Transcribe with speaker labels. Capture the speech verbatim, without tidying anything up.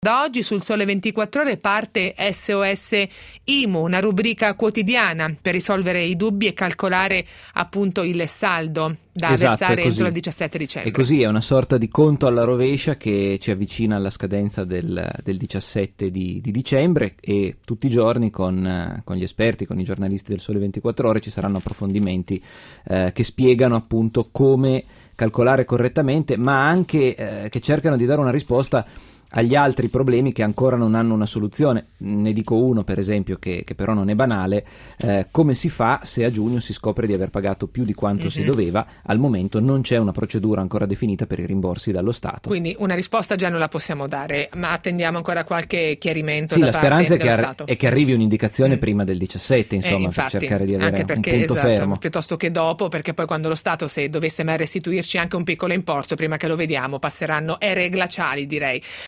Speaker 1: Da oggi sul Sole ventiquattro Ore parte S O S I M U, una rubrica quotidiana per risolvere i dubbi e calcolare appunto il saldo da
Speaker 2: Esatto,
Speaker 1: versare
Speaker 2: è così.
Speaker 1: entro il diciassette dicembre.
Speaker 2: E così è una sorta di conto alla rovescia che ci avvicina alla scadenza del, del diciassette di, di dicembre, e tutti i giorni con, eh, con gli esperti, con i giornalisti del Sole ventiquattro Ore ci saranno approfondimenti eh, che spiegano appunto come calcolare correttamente, ma anche eh, che cercano di dare una risposta agli altri problemi che ancora non hanno una soluzione. Ne dico uno per esempio che, che però non è banale: eh, come si fa se a giugno si scopre di aver pagato più di quanto mm-hmm. si doveva? Al momento non c'è una procedura ancora definita per i rimborsi dallo Stato.
Speaker 1: Quindi una risposta già non la possiamo dare, ma attendiamo ancora qualche chiarimento
Speaker 2: sì,
Speaker 1: da
Speaker 2: la
Speaker 1: parte
Speaker 2: speranza è che,
Speaker 1: dello
Speaker 2: ar-
Speaker 1: Stato.
Speaker 2: è che arrivi un'indicazione mm. prima del diciassette, insomma,
Speaker 1: eh, infatti,
Speaker 2: per cercare di avere
Speaker 1: anche perché,
Speaker 2: un punto
Speaker 1: esatto,
Speaker 2: fermo.
Speaker 1: Piuttosto che dopo, perché poi quando lo Stato, se dovesse mai restituirci anche un piccolo importo, prima che lo vediamo, passeranno ere glaciali, direi.